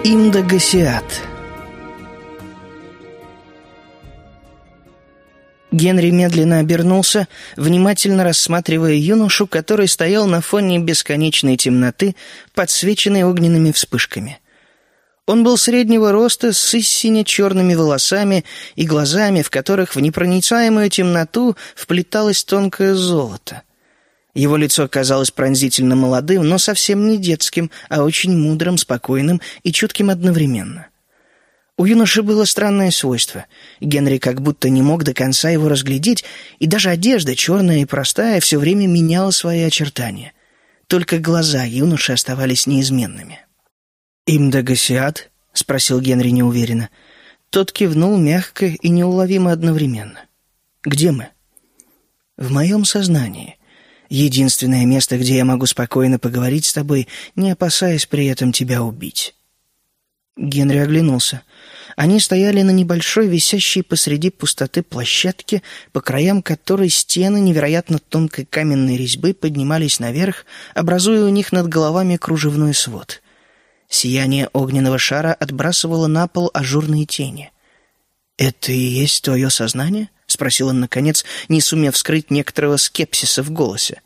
Имдагасиат. Генри медленно обернулся, внимательно рассматривая юношу, который стоял на фоне бесконечной темноты, подсвеченной огненными вспышками. Он был среднего роста, с истинно черными волосами и глазами, в которых в непроницаемую темноту вплеталось тонкое золото. Его лицо казалось пронзительно молодым, но совсем не детским, а очень мудрым, спокойным и чутким одновременно. У юноши было странное свойство. Генри как будто не мог до конца его разглядеть, и даже одежда, черная и простая, все время меняла свои очертания. Только глаза юноши оставались неизменными. «Имдагасиат?» — спросил Генри неуверенно. Тот кивнул мягко и неуловимо одновременно. «Где мы?» «В моем сознании. Единственное место, где я могу спокойно поговорить с тобой, не опасаясь при этом тебя убить». Генри оглянулся. Они стояли на небольшой, висящей посреди пустоты площадке, по краям которой стены невероятно тонкой каменной резьбы поднимались наверх, образуя у них над головами кружевной свод. Сияние огненного шара отбрасывало на пол ажурные тени. «Это и есть твое сознание?» — спросил он, наконец, не сумев скрыть некоторого скепсиса в голосе.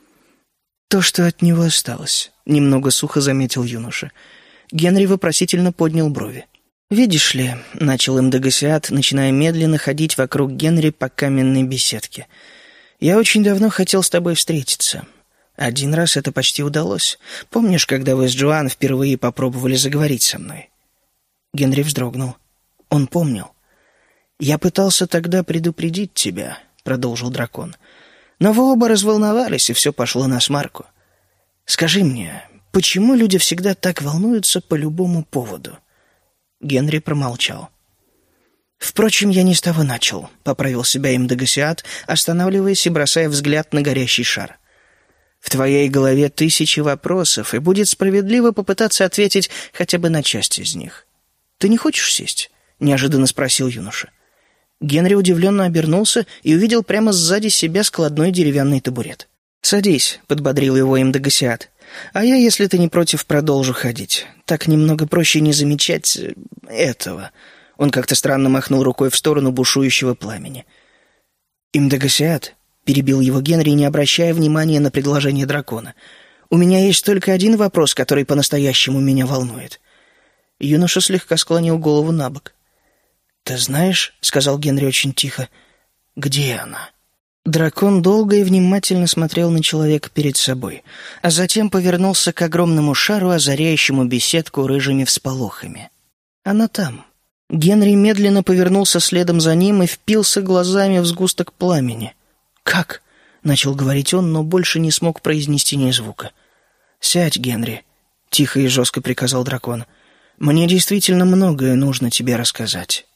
«То, что от него осталось», — немного сухо заметил юноша. Генри вопросительно поднял брови. «Видишь ли», — начал Имдагасиат, начиная медленно ходить вокруг Генри по каменной беседке, «я очень давно хотел с тобой встретиться. Один раз это почти удалось. Помнишь, когда вы с Джоан впервые попробовали заговорить со мной?» Генри вздрогнул. Он помнил. «Я пытался тогда предупредить тебя», — продолжил дракон. «Но вы оба разволновались, и все пошло насмарку. Скажи мне, почему люди всегда так волнуются по любому поводу?» Генри промолчал. «Впрочем, я не с того начал», — поправил себя Имдагасиат, останавливаясь и бросая взгляд на горящий шар. «В твоей голове тысячи вопросов, и будет справедливо попытаться ответить хотя бы на часть из них. Ты не хочешь сесть?» — неожиданно спросил юноша. Генри удивленно обернулся и увидел прямо сзади себя складной деревянный табурет. «Садись», — подбодрил его Имдагасиат. «А я, если ты не против, продолжу ходить. Так немного проще не замечать этого». Он как-то странно махнул рукой в сторону бушующего пламени. «Имдагасиат», — перебил его Генри, не обращая внимания на предложение дракона, «у меня есть только один вопрос, который по-настоящему меня волнует». Юноша слегка склонил голову на бок. «Ты знаешь, — сказал Генри очень тихо, — где она?» Дракон долго и внимательно смотрел на человека перед собой, а затем повернулся к огромному шару, озаряющему беседку рыжими всполохами. «Она там». Генри медленно повернулся следом за ним и впился глазами в сгусток пламени. «Как?» — начал говорить он, но больше не смог произнести ни звука. «Сядь, Генри», — тихо и жестко приказал дракон. «Мне действительно многое нужно тебе рассказать».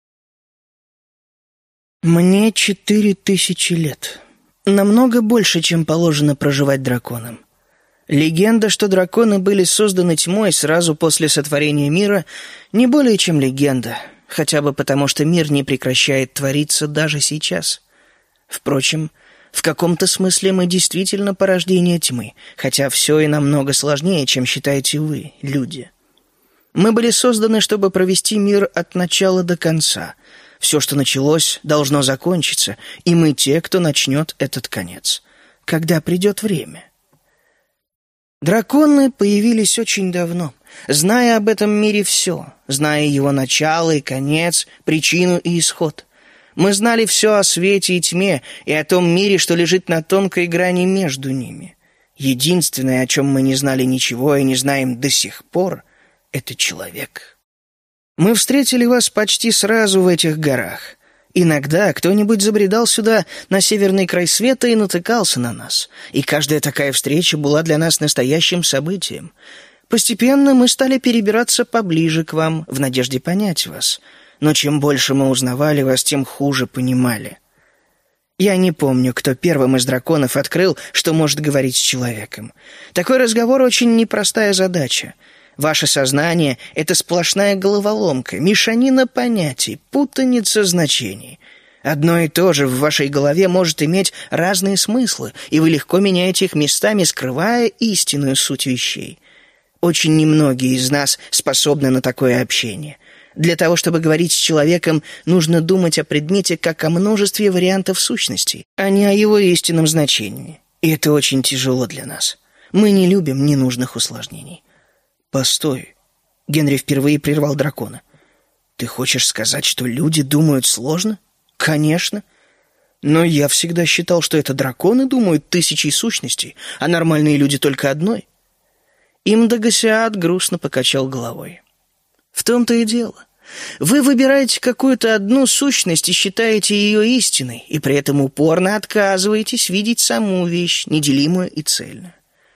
Мне 4000 лет. Намного больше, чем положено проживать драконам. Легенда, что драконы были созданы тьмой сразу после сотворения мира, не более чем легенда, хотя бы потому, что мир не прекращает твориться даже сейчас. Впрочем, в каком-то смысле мы действительно порождение тьмы, хотя все и намного сложнее, чем считаете вы, люди. Мы были созданы, чтобы провести мир от начала до конца. Все, что началось, должно закончиться, и мы те, кто начнет этот конец, когда придет время. Драконы появились очень давно, зная об этом мире все, зная его начало и конец, причину и исход. Мы знали все о свете и тьме, и о том мире, что лежит на тонкой грани между ними. Единственное, о чем мы не знали ничего и не знаем до сих пор, — это человек. Мы встретили вас почти сразу в этих горах. Иногда кто-нибудь забредал сюда, на северный край света, и натыкался на нас. И каждая такая встреча была для нас настоящим событием. Постепенно мы стали перебираться поближе к вам, в надежде понять вас. Но чем больше мы узнавали вас, тем хуже понимали. Я не помню, кто первым из драконов открыл, что может говорить с человеком. Такой разговор очень непростая задача. Ваше сознание — это сплошная головоломка, мешанина понятий, путаница значений. Одно и то же в вашей голове может иметь разные смыслы, и вы легко меняете их местами, скрывая истинную суть вещей. Очень немногие из нас способны на такое общение. Для того, чтобы говорить с человеком, нужно думать о предмете как о множестве вариантов сущностей, а не о его истинном значении. И это очень тяжело для нас. Мы не любим ненужных усложнений. «Постой!» — Генри впервые прервал дракона. «Ты хочешь сказать, что люди думают сложно?» «Конечно. Но я всегда считал, что это драконы думают тысячей сущностей, а нормальные люди только одной». Имдагасиат грустно покачал головой. «В том-то и дело. Вы выбираете какую-то одну сущность и считаете ее истиной, и при этом упорно отказываетесь видеть саму вещь, неделимую и цельную».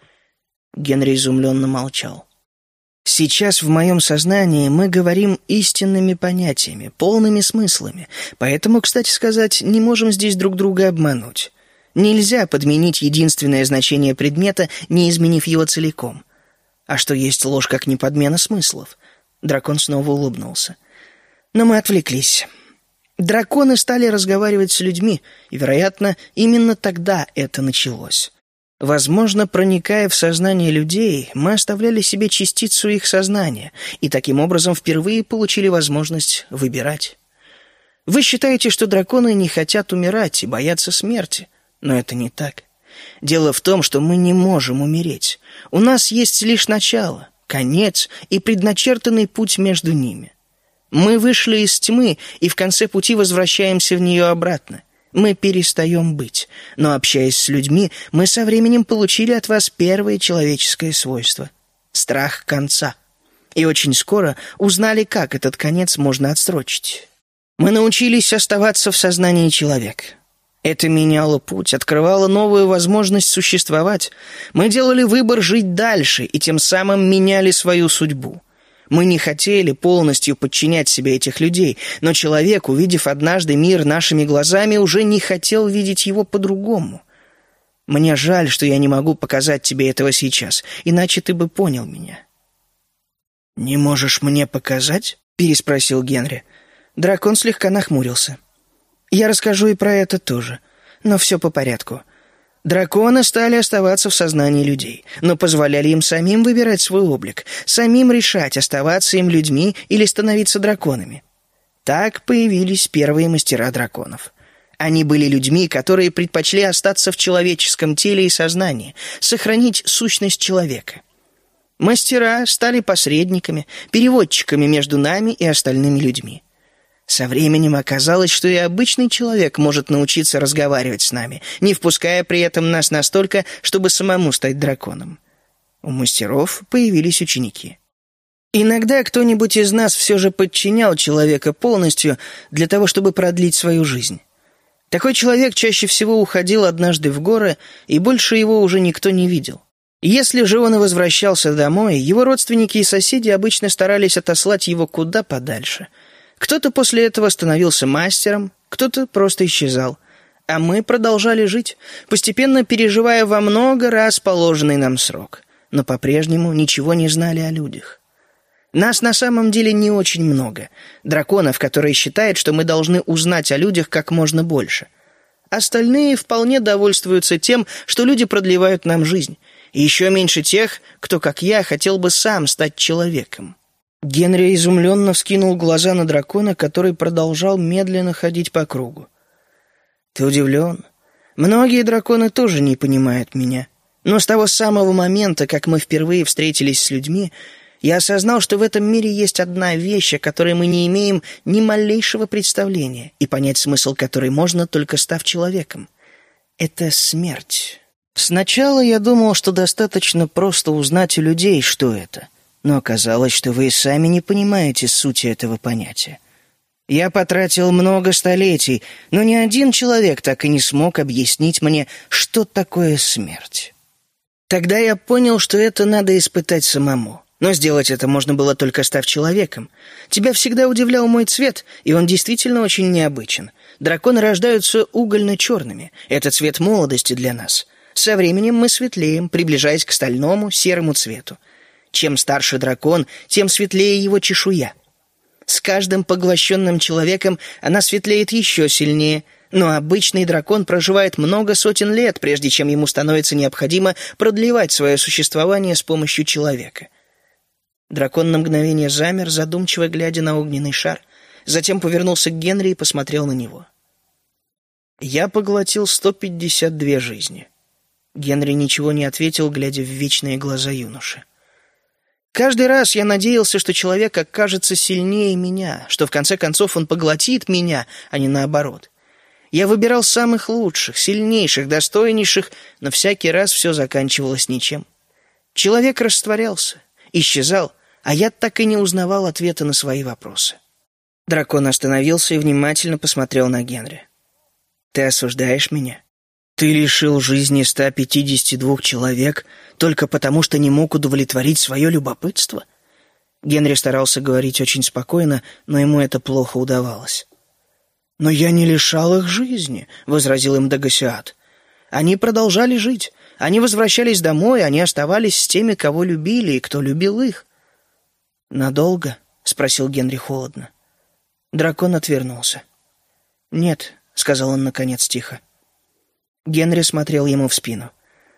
Генри изумленно молчал. «Сейчас в моем сознании мы говорим истинными понятиями, полными смыслами, поэтому, кстати сказать, не можем здесь друг друга обмануть. Нельзя подменить единственное значение предмета, не изменив его целиком. А что есть ложь, как не подмена смыслов?» Дракон снова улыбнулся. «Но мы отвлеклись. Драконы стали разговаривать с людьми, и, вероятно, именно тогда это началось. Возможно, проникая в сознание людей, мы оставляли себе частицу их сознания, и таким образом впервые получили возможность выбирать. Вы считаете, что драконы не хотят умирать и боятся смерти, но это не так. Дело в том, что мы не можем умереть. У нас есть лишь начало, конец и предначертанный путь между ними. Мы вышли из тьмы и в конце пути возвращаемся в нее обратно. Мы перестаем быть, но, общаясь с людьми, мы со временем получили от вас первое человеческое свойство — страх конца. И очень скоро узнали, как этот конец можно отсрочить. Мы научились оставаться в сознании человека. Это меняло путь, открывало новую возможность существовать. Мы делали выбор жить дальше и тем самым меняли свою судьбу. Мы не хотели полностью подчинять себе этих людей, но человек, увидев однажды мир нашими глазами, уже не хотел видеть его по-другому. Мне жаль, что я не могу показать тебе этого сейчас, иначе ты бы понял меня». «Не можешь мне показать?» — переспросил Генри. Дракон слегка нахмурился. «Я расскажу и про это тоже, но все по порядку. Драконы стали оставаться в сознании людей, но позволяли им самим выбирать свой облик, самим решать, оставаться им людьми или становиться драконами. Так появились первые мастера драконов. Они были людьми, которые предпочли остаться в человеческом теле и сознании, сохранить сущность человека. Мастера стали посредниками, переводчиками между нами и остальными людьми. Со временем оказалось, что и обычный человек может научиться разговаривать с нами, не впуская при этом нас настолько, чтобы самому стать драконом. У мастеров появились ученики. Иногда кто-нибудь из нас все же подчинял человека полностью для того, чтобы продлить свою жизнь. Такой человек чаще всего уходил однажды в горы, и больше его уже никто не видел. Если же он и возвращался домой, его родственники и соседи обычно старались отослать его куда подальше. Кто-то после этого становился мастером, кто-то просто исчезал. А мы продолжали жить, постепенно переживая во много раз положенный нам срок. Но по-прежнему ничего не знали о людях. Нас на самом деле не очень много. Драконов, которые считают, что мы должны узнать о людях как можно больше. Остальные вполне довольствуются тем, что люди продлевают нам жизнь. И еще меньше тех, кто, как я, хотел бы сам стать человеком. Генри изумленно вскинул глаза на дракона, который продолжал медленно ходить по кругу. «Ты удивлен? Многие драконы тоже не понимают меня. Но с того самого момента, как мы впервые встретились с людьми, я осознал, что в этом мире есть одна вещь, о которой мы не имеем ни малейшего представления, и понять смысл которой можно, только став человеком. Это смерть. Сначала я думал, что достаточно просто узнать у людей, что это. Но оказалось, что вы и сами не понимаете сути этого понятия. Я потратил много столетий, но ни один человек так и не смог объяснить мне, что такое смерть. Тогда я понял, что это надо испытать самому. Но сделать это можно было только став человеком. Тебя всегда удивлял мой цвет, и он действительно очень необычен. Драконы рождаются угольно-черными. Это цвет молодости для нас. Со временем мы светлеем, приближаясь к стальному серому цвету. Чем старше дракон, тем светлее его чешуя. С каждым поглощенным человеком она светлеет еще сильнее, но обычный дракон проживает много сотен лет, прежде чем ему становится необходимо продлевать свое существование с помощью человека. Дракон на мгновение замер, задумчиво глядя на огненный шар, затем повернулся к Генри и посмотрел на него. «Я поглотил 152 жизни». Генри ничего не ответил, глядя в вечные глаза юноши. «Каждый раз я надеялся, что человек окажется сильнее меня, что в конце концов он поглотит меня, а не наоборот. Я выбирал самых лучших, сильнейших, достойнейших, но всякий раз все заканчивалось ничем. Человек растворялся, исчезал, а я так и не узнавал ответа на свои вопросы». Дракон остановился и внимательно посмотрел на Генри. «Ты осуждаешь меня? Ты лишил жизни 152 человек только потому, что не мог удовлетворить свое любопытство?» Генри старался говорить очень спокойно, но ему это плохо удавалось. «Но я не лишал их жизни», — возразил им Дагасиат. «Они продолжали жить. Они возвращались домой, они оставались с теми, кого любили и кто любил их». «Надолго?» — спросил Генри холодно. Дракон отвернулся. «Нет», — сказал он наконец тихо. Генри смотрел ему в спину.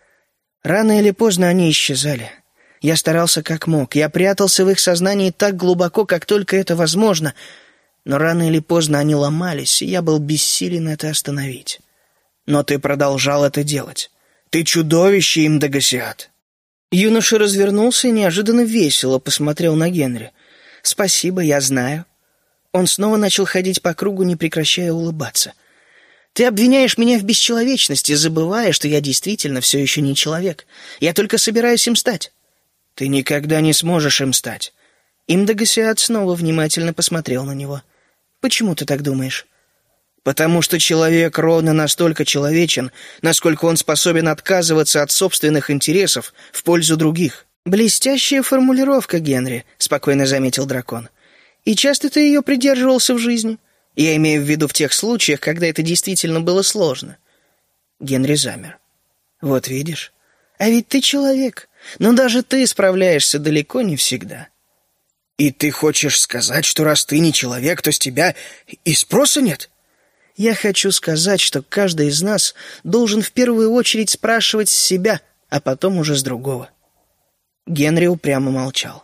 «Рано или поздно они исчезали. Я старался как мог. Я прятался в их сознании так глубоко, как только это возможно. Но рано или поздно они ломались, и я был бессилен это остановить. Но ты продолжал это делать. Ты чудовище, им Дагасиат». Юноша развернулся и неожиданно весело посмотрел на Генри. «Спасибо, я знаю». Он снова начал ходить по кругу, не прекращая улыбаться. «Ты обвиняешь меня в бесчеловечности, забывая, что я действительно все еще не человек. Я только собираюсь им стать». «Ты никогда не сможешь им стать». Им Дагасиат снова внимательно посмотрел на него. «Почему ты так думаешь?» «Потому что человек ровно настолько человечен, насколько он способен отказываться от собственных интересов в пользу других». «Блестящая формулировка, Генри», — спокойно заметил дракон. «И часто ты ее придерживался в жизни? Я имею в виду в тех случаях, когда это действительно было сложно». Генри замер. «Вот видишь? А ведь ты человек, но даже ты справляешься далеко не всегда». «И ты хочешь сказать, что раз ты не человек, то с тебя и спроса нет?» «Я хочу сказать, что каждый из нас должен в первую очередь спрашивать с себя, а потом уже с другого». Генри упрямо молчал.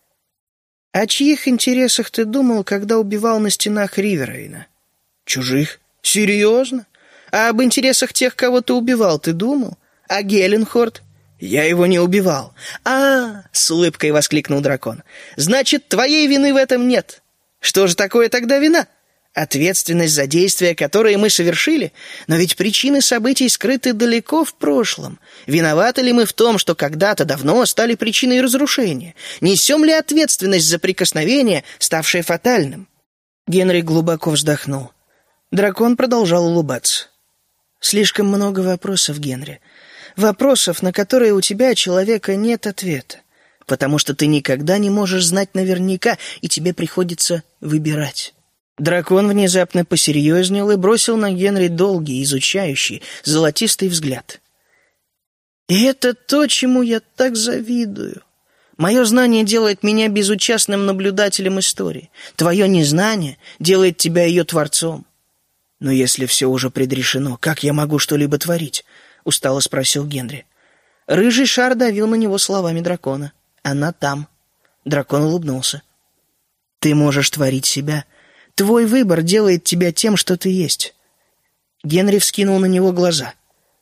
«О чьих интересах ты думал, когда убивал на стенах Риверейна?» «Чужих? Серьезно? А об интересах тех, кого ты убивал, ты думал? А Геленхорд?» «Я его не убивал». С улыбкой воскликнул дракон. «Значит, твоей вины в этом нет. Что же такое тогда вина? Ответственность за действия, которые мы совершили? Но ведь причины событий скрыты далеко в прошлом. Виноваты ли мы в том, что когда-то давно стали причиной разрушения? Несем ли ответственность за прикосновение, ставшее фатальным?» Генри глубоко вздохнул. Дракон продолжал улыбаться. «Слишком много вопросов, Генри. Вопросов, на которые у тебя, человека, нет ответа. Потому что ты никогда не можешь знать наверняка, и тебе приходится выбирать». Дракон внезапно посерьезнел и бросил на Генри долгий, изучающий, золотистый взгляд. «И это то, чему я так завидую. Мое знание делает меня безучастным наблюдателем истории. Твое незнание делает тебя ее творцом. Но если все уже предрешено, как я могу что-либо творить?» — устало спросил Генри. Рыжий шар давил на него словами дракона. «Она там». Дракон улыбнулся. «Ты можешь творить себя. Твой выбор делает тебя тем, что ты есть». Генри вскинул на него глаза.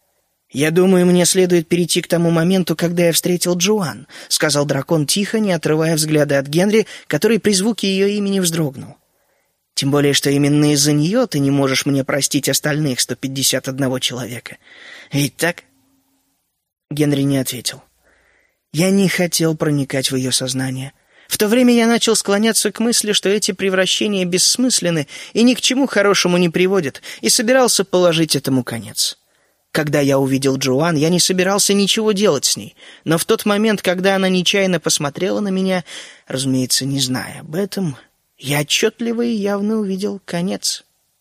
«Я думаю, мне следует перейти к тому моменту, когда я встретил Джоан», — сказал дракон тихо, не отрывая взгляда от Генри, который при звуке ее имени вздрогнул. «Тем более, что именно из-за нее ты не можешь мне простить остальных 151 человека. Ведь так?» Генри не ответил. «Я не хотел проникать в ее сознание. В то время я начал склоняться к мысли, что эти превращения бессмысленны и ни к чему хорошему не приводят, и собирался положить этому конец. Когда я увидел Джоан, я не собирался ничего делать с ней, но в тот момент, когда она нечаянно посмотрела на меня, разумеется, не зная об этом, я отчетливо и явно увидел конец.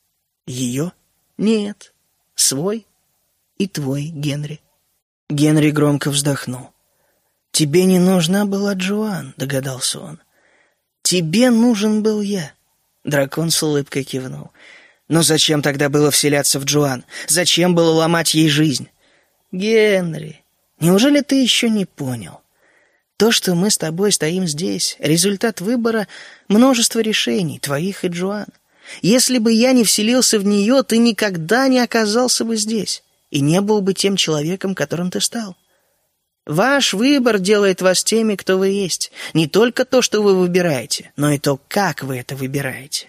Ее? Нет. Свой и твой, Генри». Генри громко вздохнул. «Тебе не нужна была Джоан», — догадался он. «Тебе нужен был я». Дракон с улыбкой кивнул. «Но зачем тогда было вселяться в Джоан? Зачем было ломать ей жизнь?» «Генри, неужели ты еще не понял? То, что мы с тобой стоим здесь, результат выбора множества решений, твоих и Джоан. Если бы я не вселился в нее, ты никогда не оказался бы здесь и не был бы тем человеком, которым ты стал. Ваш выбор делает вас теми, кто вы есть. Не только то, что вы выбираете, но и то, как вы это выбираете.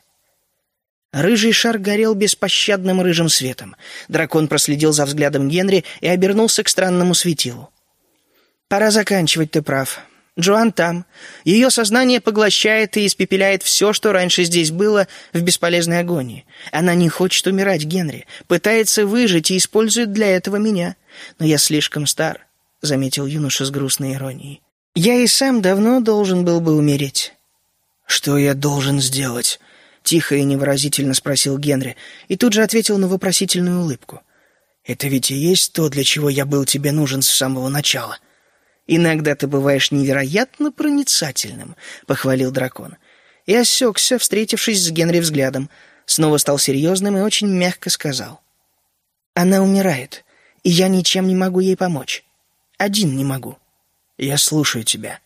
Рыжий шар горел беспощадным рыжим светом. Дракон проследил за взглядом Генри и обернулся к странному светилу. «Пора заканчивать, ты прав. Джоан там. Ее сознание поглощает и испепеляет все, что раньше здесь было, в бесполезной агонии. Она не хочет умирать, Генри. Пытается выжить и использует для этого меня. Но я слишком стар», — заметил юноша с грустной иронией. «Я и сам давно должен был бы умереть». «Что я должен сделать?» — тихо и невыразительно спросил Генри, и тут же ответил на вопросительную улыбку. «Это ведь и есть то, для чего я был тебе нужен с самого начала». «Иногда ты бываешь невероятно проницательным», — похвалил дракон. И осекся, встретившись с Генри взглядом. Снова стал серьезным и очень мягко сказал. «Она умирает, и я ничем не могу ей помочь. Один не могу». «Я слушаю тебя».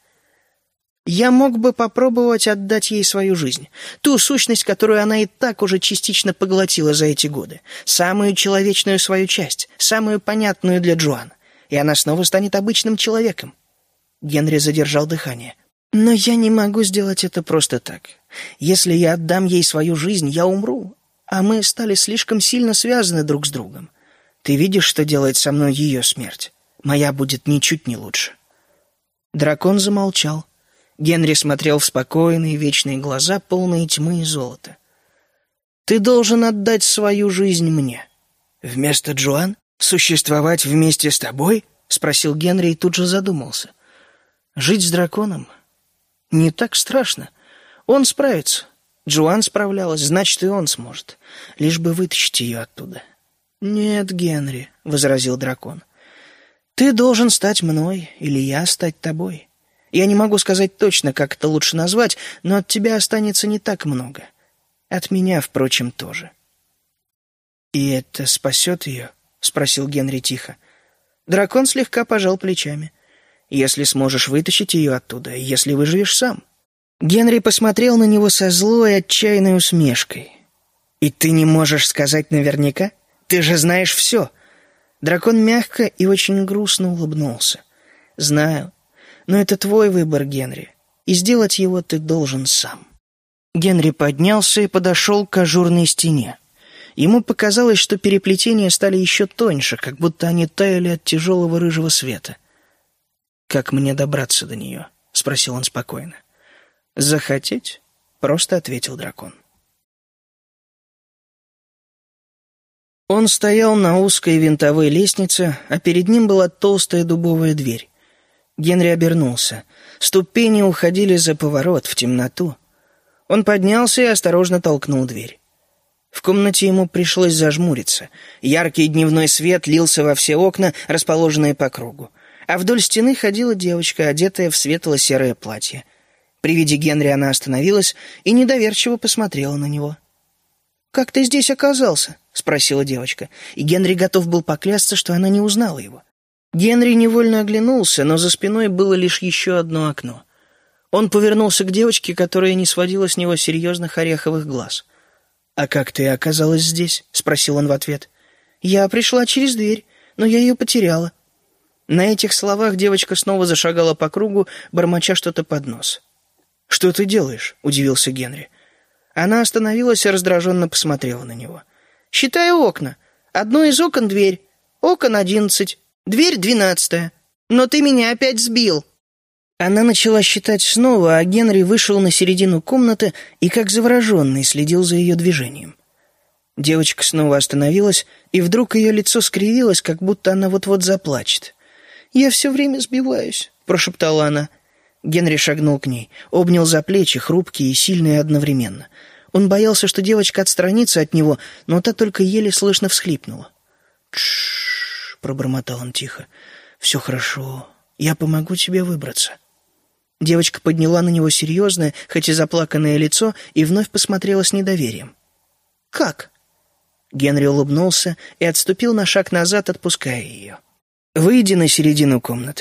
«Я мог бы попробовать отдать ей свою жизнь, ту сущность, которую она и так уже частично поглотила за эти годы, самую человечную свою часть, самую понятную для Джоан. И она снова станет обычным человеком». Генри задержал дыхание. «Но я не могу сделать это просто так. Если я отдам ей свою жизнь, я умру, а мы стали слишком сильно связаны друг с другом. Ты видишь, что делает со мной ее смерть? Моя будет ничуть не лучше». Дракон замолчал. Генри смотрел в спокойные, вечные глаза, полные тьмы и золота. «Ты должен отдать свою жизнь мне». «Вместо Джоан? Существовать вместе с тобой?» — спросил Генри и тут же задумался. «Жить с драконом не так страшно. Он справится. Джоан справлялась, значит, и он сможет. Лишь бы вытащить ее оттуда». «Нет, Генри», — возразил дракон. «Ты должен стать мной, или я стать тобой. Я не могу сказать точно, как это лучше назвать, но от тебя останется не так много. От меня, впрочем, тоже». «И это спасет ее?» — спросил Генри тихо. Дракон слегка пожал плечами. «Если сможешь вытащить ее оттуда, если выживешь сам». Генри посмотрел на него со злой, отчаянной усмешкой. «И ты не можешь сказать наверняка? Ты же знаешь все». Дракон мягко и очень грустно улыбнулся. «Знаю, но это твой выбор, Генри, и сделать его ты должен сам». Генри поднялся и подошел к ажурной стене. Ему показалось, что переплетения стали еще тоньше, как будто они таяли от тяжелого рыжего света. «Как мне добраться до нее?» — спросил он спокойно. «Захотеть?» — просто ответил дракон. Он стоял на узкой винтовой лестнице, а перед ним была толстая дубовая дверь. Генри обернулся. Ступени уходили за поворот, в темноту. Он поднялся и осторожно толкнул дверь. В комнате ему пришлось зажмуриться. Яркий дневной свет лился во все окна, расположенные по кругу. А вдоль стены ходила девочка, одетая в светло-серое платье. При виде Генри она остановилась и недоверчиво посмотрела на него. «Как ты здесь оказался?» — спросила девочка, и Генри готов был поклясться, что она не узнала его. Генри невольно оглянулся, но за спиной было лишь еще одно окно. Он повернулся к девочке, которая не сводила с него серьезных ореховых глаз. «А как ты оказалась здесь?» — спросил он в ответ. «Я пришла через дверь, но я ее потеряла». На этих словах девочка снова зашагала по кругу, бормоча что-то под нос. «Что ты делаешь?» — удивился Генри. Она остановилась и раздраженно посмотрела на него. «Считаю окна. Одно из окон — дверь. Окон 11. Дверь 12. Но ты меня опять сбил». Она начала считать снова, а Генри вышел на середину комнаты и, как завороженный, следил за ее движением. Девочка снова остановилась, и вдруг ее лицо скривилось, как будто она вот-вот заплачет. «Я все время сбиваюсь», — прошептала она. Генри шагнул к ней, обнял за плечи, хрупкие и сильные одновременно. Он боялся, что девочка отстранится от него, но та только еле слышно всхлипнула. «Тш-ш-ш», пробормотал он тихо. «Все хорошо. Я помогу тебе выбраться». Девочка подняла на него серьезное, хоть и заплаканное лицо, и вновь посмотрела с недоверием. «Как?» Генри улыбнулся и отступил на шаг назад, отпуская ее. «Выйди на середину комнаты.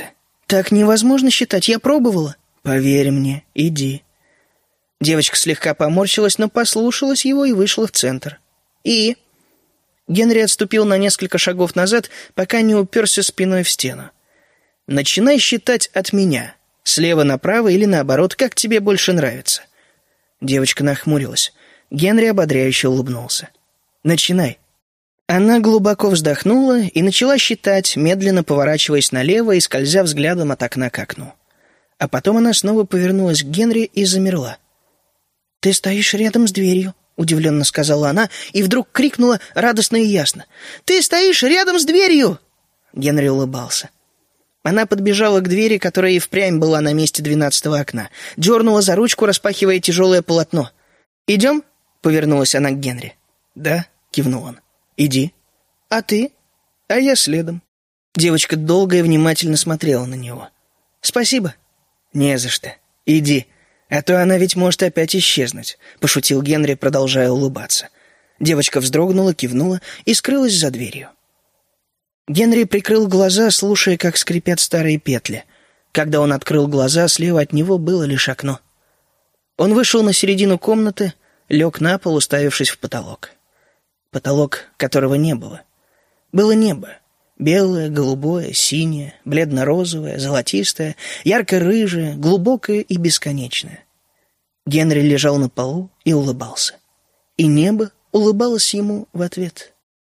«Так невозможно считать, я пробовала». «Поверь мне, иди». Девочка слегка поморщилась, но послушалась его и вышла в центр. «И?» Генри отступил на несколько шагов назад, пока не уперся спиной в стену. «Начинай считать от меня. Слева направо или наоборот, как тебе больше нравится». Девочка нахмурилась. Генри ободряюще улыбнулся. «Начинай». Она глубоко вздохнула и начала считать, медленно поворачиваясь налево и скользя взглядом от окна к окну. А потом она снова повернулась к Генри и замерла. «Ты стоишь рядом с дверью», — удивленно сказала она, и вдруг крикнула радостно и ясно. «Ты стоишь рядом с дверью!» Генри улыбался. Она подбежала к двери, которая и впрямь была на месте 12-го окна, дернула за ручку, распахивая тяжелое полотно. «Идем?» — повернулась она к Генри. «Да», — кивнул он. «Иди». «А ты?» «А я следом». Девочка долго и внимательно смотрела на него. «Спасибо». «Не за что. Иди. А то она ведь может опять исчезнуть», — пошутил Генри, продолжая улыбаться. Девочка вздрогнула, кивнула и скрылась за дверью. Генри прикрыл глаза, слушая, как скрипят старые петли. Когда он открыл глаза, слева от него было лишь окно. Он вышел на середину комнаты, лег на пол, уставившись в потолок. Потолок, которого не было. Было небо. Белое, голубое, синее, бледно-розовое, золотистое, ярко-рыжее, глубокое и бесконечное. Генри лежал на полу и улыбался. И небо улыбалось ему в ответ.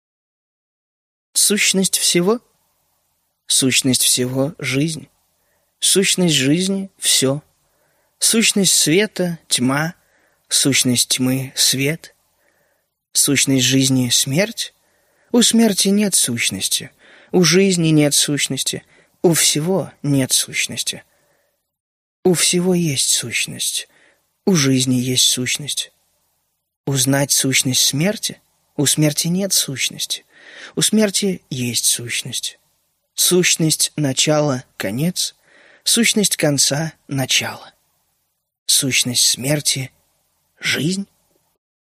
Сущность всего? Сущность всего — жизнь. Сущность жизни — все. Сущность света — тьма. Сущность тьмы — свет. Сущность жизни — смерть. У смерти нет сущности. У жизни нет сущности. У всего нет сущности. У всего есть сущность. У жизни есть сущность. Узнать сущность смерти? У смерти нет сущности. У смерти есть сущность. Сущность начала — конец. Сущность конца — начало. Сущность смерти — жизнь.